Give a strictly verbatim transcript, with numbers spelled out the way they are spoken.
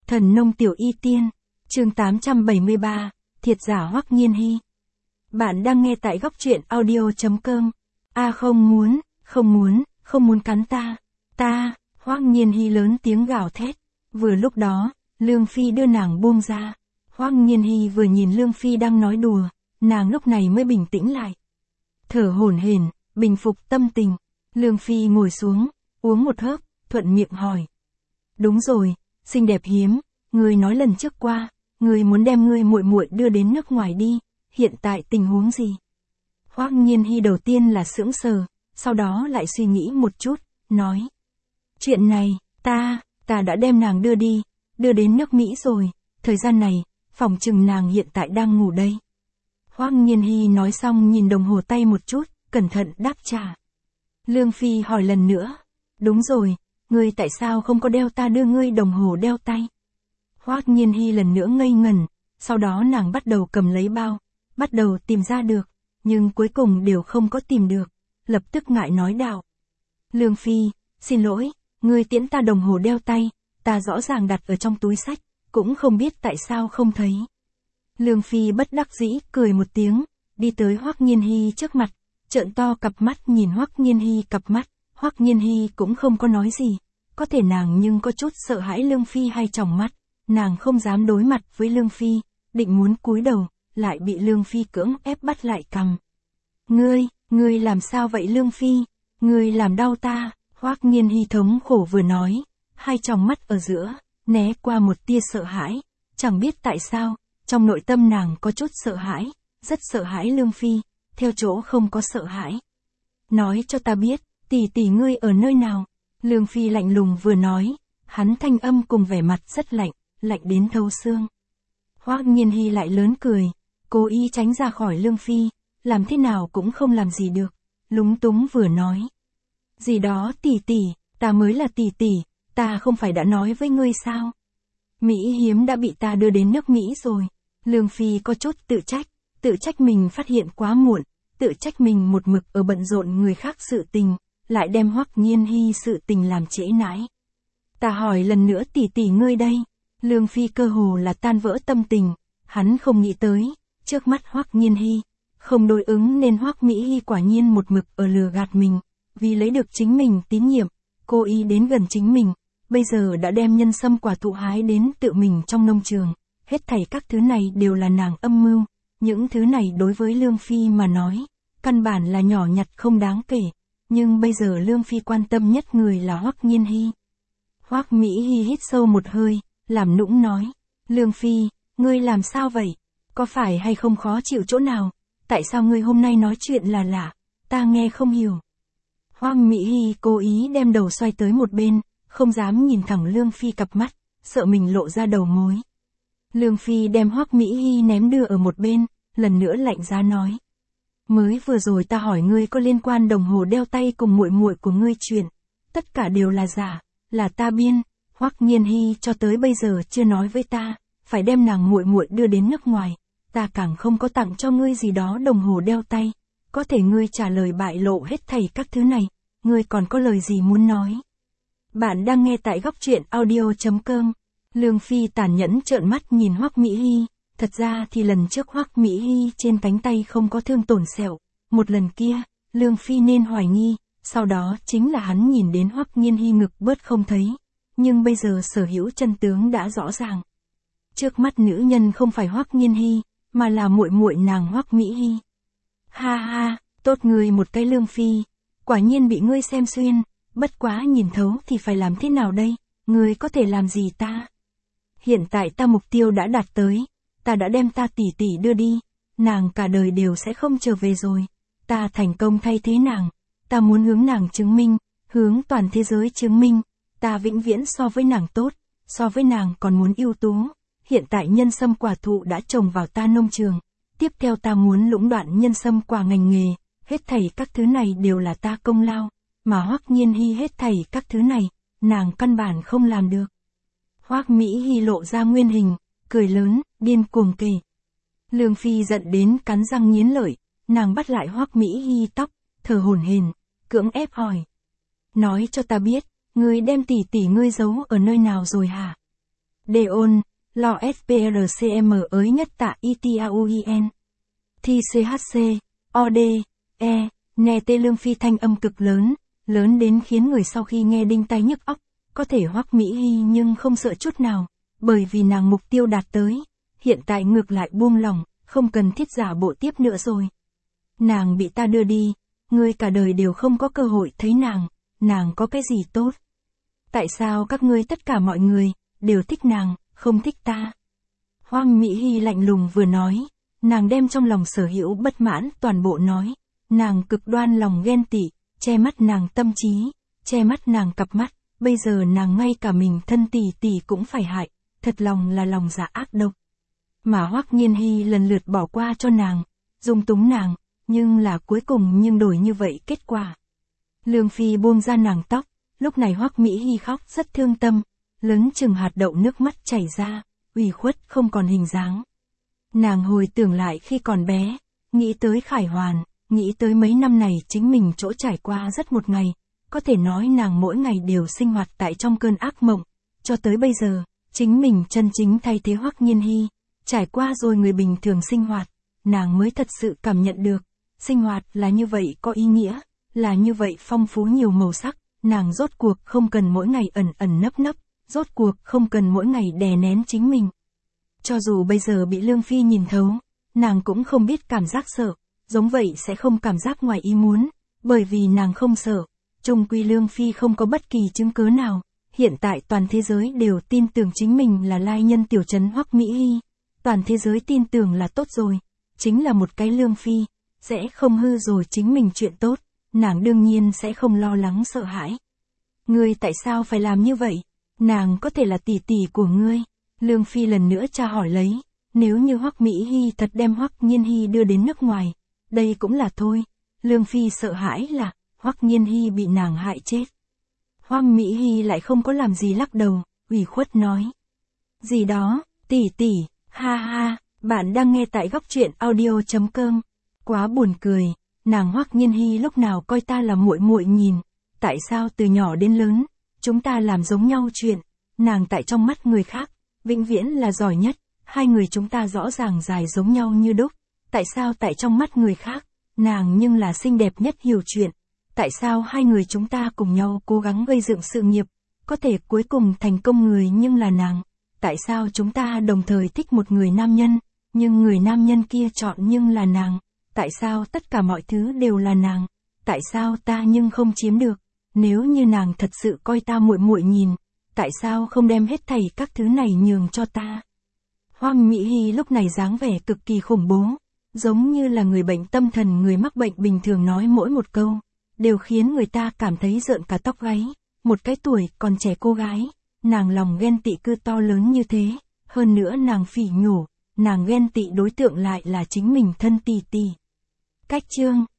Thần nông tiểu y tiên, chương tám trăm bảy mươi ba, thiệt giả Hoắc Nhiên Hi. Bạn đang nghe tại góc truyện audio chấm com. A không muốn, không muốn, không muốn cắn ta, ta, Hoắc Nhiên Hi lớn tiếng gào thét. Vừa lúc đó, Lương Phi đưa nàng buông ra. Hoắc Nhiên Hi vừa nhìn Lương Phi đang nói đùa, nàng lúc này mới bình tĩnh lại. Thở hổn hển, bình phục tâm tình. Lương Phi ngồi xuống, uống một hớp, thuận miệng hỏi. Đúng rồi, xinh đẹp hiếm, ngươi nói lần trước qua, ngươi muốn đem ngươi muội muội đưa đến nước ngoài đi, hiện tại tình huống gì? Hoắc Nhiên Hi đầu tiên là sững sờ, sau đó lại suy nghĩ một chút, nói. Chuyện này, ta, ta đã đem nàng đưa đi, đưa đến nước Mỹ rồi, thời gian này, phòng chừng nàng hiện tại đang ngủ đây. Hoắc Nhiên Hi nói xong nhìn đồng hồ tay một chút, cẩn thận đáp trả. Lương Phi hỏi lần nữa, đúng rồi, ngươi tại sao không có đeo ta đưa ngươi đồng hồ đeo tay? Hoắc Nhiên Hi lần nữa ngây ngẩn, sau đó nàng bắt đầu cầm lấy bao, bắt đầu tìm ra được, nhưng cuối cùng đều không có tìm được, lập tức ngại nói đạo. Lương Phi, xin lỗi, ngươi tiễn ta đồng hồ đeo tay, ta rõ ràng đặt ở trong túi sách, cũng không biết tại sao không thấy. Lương Phi bất đắc dĩ cười một tiếng, đi tới Hoắc Nhiên Hi trước mặt, trợn to cặp mắt nhìn Hoắc Nhiên Hi cặp mắt. Hoắc Nhiên Hi cũng không có nói gì, có thể nàng nhưng có chút sợ hãi Lương Phi hay tròng mắt, nàng không dám đối mặt với Lương Phi, định muốn cúi đầu, lại bị Lương Phi cưỡng ép bắt lại cằm. Ngươi, ngươi làm sao vậy Lương Phi, ngươi làm đau ta, Hoắc Nhiên Hi thống khổ vừa nói, hai tròng mắt ở giữa, né qua một tia sợ hãi, chẳng biết tại sao, trong nội tâm nàng có chút sợ hãi, rất sợ hãi Lương Phi, theo chỗ không có sợ hãi. Nói cho ta biết, tỷ tỷ ngươi ở nơi nào? Lương Phi lạnh lùng vừa nói, hắn thanh âm cùng vẻ mặt rất lạnh, lạnh đến thấu xương. Hoắc Nhiên Hi lại lớn cười, cố ý tránh ra khỏi Lương Phi, làm thế nào cũng không làm gì được, lúng túng vừa nói. Gì đó tỷ tỷ, ta mới là tỷ tỷ, ta không phải đã nói với ngươi sao? Mỹ Hiếm đã bị ta đưa đến nước Mỹ rồi. Lương Phi có chút tự trách, tự trách mình phát hiện quá muộn, tự trách mình một mực ở bận rộn người khác sự tình, lại đem Hoắc Nhiên Hi sự tình làm trễ nãi. Ta hỏi lần nữa tỷ tỷ ngươi đây. Lương Phi cơ hồ là tan vỡ tâm tình, hắn không nghĩ tới, trước mắt Hoắc Nhiên Hi, không đối ứng nên Hoắc Mỹ Hi quả nhiên một mực ở lừa gạt mình, vì lấy được chính mình tín nhiệm, cô ý đến gần chính mình, bây giờ đã đem nhân sâm quả thụ hái đến tự mình trong nông trường, hết thảy các thứ này đều là nàng âm mưu, những thứ này đối với Lương Phi mà nói, căn bản là nhỏ nhặt không đáng kể. Nhưng bây giờ Lương Phi quan tâm nhất người là Hoắc Nhiên Hi. Hoắc Mỹ Hi hít sâu một hơi, làm nũng nói. Lương Phi, ngươi làm sao vậy? Có phải hay không khó chịu chỗ nào? Tại sao ngươi hôm nay nói chuyện là lạ? Ta nghe không hiểu. Hoắc Mỹ Hi cố ý đem đầu xoay tới một bên, không dám nhìn thẳng Lương Phi cặp mắt, sợ mình lộ ra đầu mối. Lương Phi đem Hoắc Mỹ Hi ném đưa ở một bên, lần nữa lạnh giá nói. Mới vừa rồi ta hỏi ngươi có liên quan đồng hồ đeo tay cùng muội muội của ngươi chuyện, tất cả đều là giả, là ta biên, Hoắc Nhiên Hi cho tới bây giờ chưa nói với ta, phải đem nàng muội muội đưa đến nước ngoài, ta càng không có tặng cho ngươi gì đó đồng hồ đeo tay, có thể ngươi trả lời bại lộ hết thảy các thứ này, ngươi còn có lời gì muốn nói? Bạn đang nghe tại góc truyện audio chấm com. Lương Phi tàn nhẫn trợn mắt nhìn Hoắc Mỹ Hi. Thật ra thì lần trước Hoắc Mỹ Hi trên cánh tay không có thương tổn sẹo, một lần kia, Lương Phi nên hoài nghi, sau đó chính là hắn nhìn đến Hoắc Nhiên Hi ngực bớt không thấy, nhưng bây giờ sở hữu chân tướng đã rõ ràng. Trước mắt nữ nhân không phải Hoắc Nhiên Hi, mà là muội muội nàng Hoắc Mỹ Hi. Ha ha, tốt người một cái Lương Phi, quả nhiên bị ngươi xem xuyên, bất quá nhìn thấu thì phải làm thế nào đây, ngươi có thể làm gì ta? Hiện tại ta mục tiêu đã đạt tới. Ta đã đem ta tỷ tỷ đưa đi, nàng cả đời đều sẽ không trở về rồi, ta thành công thay thế nàng, ta muốn hướng nàng chứng minh, hướng toàn thế giới chứng minh, ta vĩnh viễn so với nàng tốt, so với nàng còn muốn ưu tú, hiện tại nhân sâm quả thụ đã trồng vào ta nông trường, tiếp theo ta muốn lũng đoạn nhân sâm quả ngành nghề, hết thảy các thứ này đều là ta công lao, mà Hoắc Nhiên Hi hết thảy các thứ này, nàng căn bản không làm được. Hoắc Mỹ Hi lộ ra nguyên hình, cười lớn, điên cuồng kể. Lương Phi giận đến cắn răng nghiến lợi, nàng bắt lại Hoắc Mỹ Hi tóc, thở hổn hển, cưỡng ép hỏi. Nói cho ta biết, ngươi đem tỷ tỷ ngươi giấu ở nơi nào rồi hả? Deon, lo sprcm ới nhất tạ itiauin. Thi chc, od, e, nghe tê Lương Phi thanh âm cực lớn, lớn đến khiến người sau khi nghe đinh tai nhức óc, có thể Hoắc Mỹ Hy nhưng không sợ chút nào, bởi vì nàng mục tiêu đạt tới, hiện tại ngược lại buông lỏng, không cần thiết giả bộ tiếp nữa rồi. Nàng bị ta đưa đi, ngươi cả đời đều không có cơ hội thấy nàng, nàng có cái gì tốt? Tại sao các ngươi tất cả mọi người, đều thích nàng, không thích ta? Hoắc Mỹ Hy lạnh lùng vừa nói, nàng đem trong lòng sở hữu bất mãn toàn bộ nói, nàng cực đoan lòng ghen tị, che mắt nàng tâm trí, che mắt nàng cặp mắt, bây giờ nàng ngay cả mình thân tỷ tỷ cũng phải hại, thật lòng là lòng dạ ác độc. Mà Hoắc Nghiên Hy lần lượt bỏ qua cho nàng, dung túng nàng, nhưng là cuối cùng nhưng đổi như vậy kết quả. Lương Phi buông ra nàng tóc, lúc này Hoắc Mỹ Hy khóc rất thương tâm, lớn chừng hạt đậu nước mắt chảy ra, ủy khuất không còn hình dáng. Nàng hồi tưởng lại khi còn bé, nghĩ tới Khải Hoàn, nghĩ tới mấy năm này chính mình chỗ trải qua rất một ngày, có thể nói nàng mỗi ngày đều sinh hoạt tại trong cơn ác mộng, cho tới bây giờ, chính mình chân chính thay thế Hoắc Nghiên Hy, trải qua rồi người bình thường sinh hoạt, nàng mới thật sự cảm nhận được, sinh hoạt là như vậy có ý nghĩa, là như vậy phong phú nhiều màu sắc, nàng rốt cuộc không cần mỗi ngày ẩn ẩn nấp nấp, rốt cuộc không cần mỗi ngày đè nén chính mình. Cho dù bây giờ bị Lương Phi nhìn thấu, nàng cũng không biết cảm giác sợ, giống vậy sẽ không cảm giác ngoài ý muốn, bởi vì nàng không sợ, chung quy Lương Phi không có bất kỳ chứng cứ nào, hiện tại toàn thế giới đều tin tưởng chính mình là lai nhân tiểu trấn Hoắc Mỹ Hy, toàn thế giới tin tưởng là tốt rồi, chính là một cái Lương Phi, sẽ không hư rồi chính mình chuyện tốt, nàng đương nhiên sẽ không lo lắng sợ hãi. Ngươi tại sao phải làm như vậy? Nàng có thể là tỷ tỷ của ngươi. Lương Phi lần nữa tra hỏi lấy, nếu như Hoắc Mỹ Hy thật đem Hoắc Nghiên Hy đưa đến nước ngoài, đây cũng là thôi. Lương Phi sợ hãi là, Hoắc Nghiên Hy bị nàng hại chết. Hoắc Mỹ Hy lại không có làm gì lắc đầu, ủy khuất nói. Gì đó, tỷ tỷ, ha ha, bạn đang nghe tại góc truyện audio chấm com. Quá buồn cười, nàng Hoắc Nghiên Hy lúc nào coi ta là muội muội nhìn, tại sao từ nhỏ đến lớn, chúng ta làm giống nhau chuyện, nàng tại trong mắt người khác, vĩnh viễn là giỏi nhất, hai người chúng ta rõ ràng dài giống nhau như đúc, tại sao tại trong mắt người khác, nàng nhưng là xinh đẹp nhất hiểu chuyện, tại sao hai người chúng ta cùng nhau cố gắng gây dựng sự nghiệp, có thể cuối cùng thành công người nhưng là nàng, tại sao chúng ta đồng thời thích một người nam nhân, nhưng người nam nhân kia chọn nhưng là nàng, tại sao tất cả mọi thứ đều là nàng, tại sao ta nhưng không chiếm được, nếu như nàng thật sự coi ta muội muội nhìn, tại sao không đem hết thảy các thứ này nhường cho ta? Hoắc Mỹ Hy lúc này dáng vẻ cực kỳ khủng bố, giống như là người bệnh tâm thần người mắc bệnh bình thường nói mỗi một câu, đều khiến người ta cảm thấy rợn cả tóc gáy, một cái tuổi còn trẻ cô gái, nàng lòng ghen tị cứ to lớn như thế, hơn nữa nàng phỉ nhổ, nàng ghen tị đối tượng lại là chính mình thân tỷ tỷ. Cách chương